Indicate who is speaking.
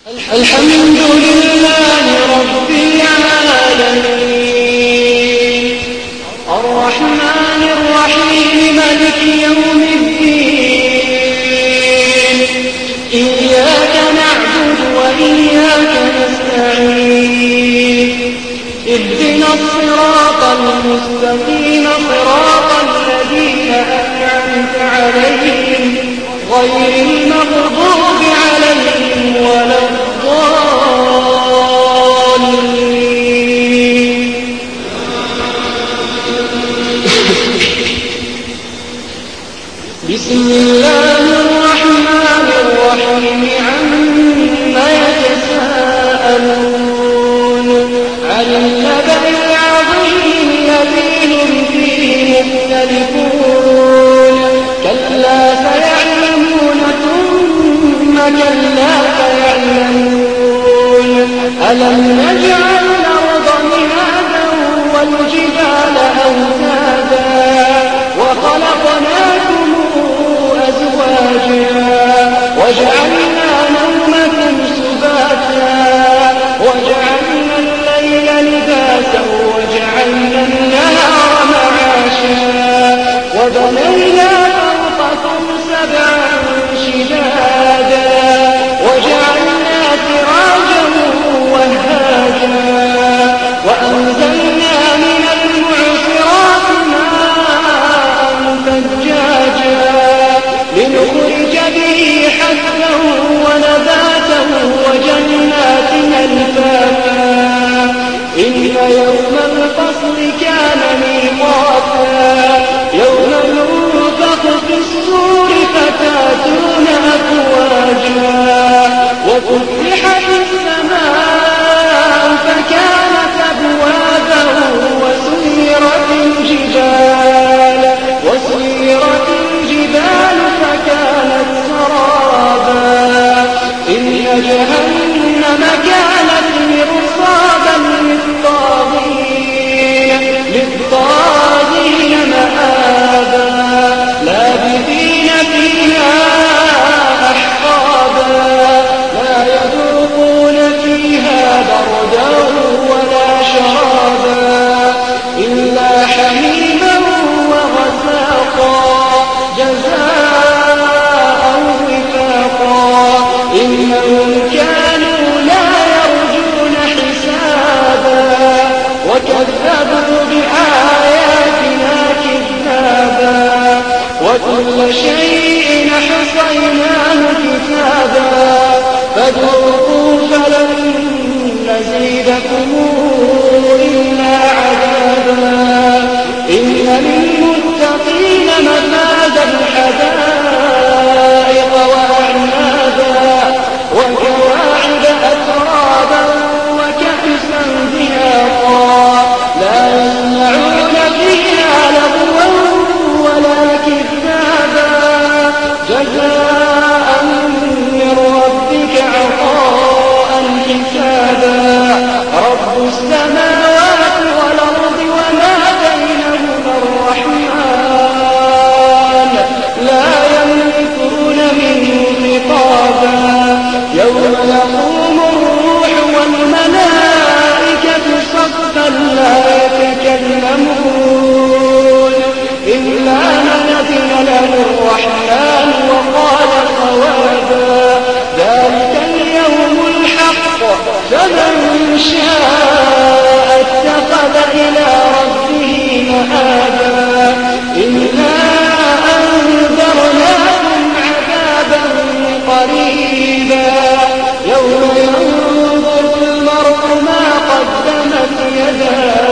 Speaker 1: الحمد لله رب العالمين الرحمن الرحيم مالك يوم الدين إياك نعبد وإياك نستعين اهدنا الصراط المستقيم صراط الذين أنعمت عليهم غير المغضوب عليهم ولا الضالين. بسم الله الرحمن الرحيم عما يتساءلون عن النبأ العظيم الذي هم فيه مختلفون كلا سيعلمون ثم كلا سيعلمون ألم نجعل الأرض مهادا والجبال أوتادا وخلقناكم أزواجا وجعلنا نومكم سباتا وجعلنا الليل لباسا وجعلنا النهار معاشا وبنينا فوقكم سبعا شدادا وجعلنا سراجا وهاجا وأنزلنا من المعصرات ماء ثجاجا لنخرج به حبا ونباتا وجنات ألفافا إن يوم الفصل كان ميقاتا يوم ينفخ في الصور فتاتون أفواجا وفتحت السماء فكانت أبوابا وسيرت الجبال فكانت سرابا إن جهنم كانت مرصادا للطاغين مآبا لابثين فيها أحقابا لا يذوقون فيها بردا ولا شرابا إلا حميما وغساقا جزاء وفاقا إنهم كانوا لا يرجون حسابا وكذبوا بآياتنا كذابا وكل شيء أحصيناه كتابا فذوقوا فلن نزيدكم إلا عذابا إن للمتقين مفازا حدائق وأعنابا وكواعب أترابا وكأسا دهاقا لا يسمعون فيها لغوا ولا كذابا جزاء من ربك عطاء حسابا رب السماوات والأرض وما بينهما الرحمن لا يملكون منه خطابا يوم يقوم الروح والملائكة صفا لا يتكلمون إلا من أذن له الرحمن وقال صوابا ذلك اليوم الحق فمن شاء اتخذ إلى ربه مآبا إنا أنذرناكم عذابا قريبا يوم ينظر المرء ما قدمت يداه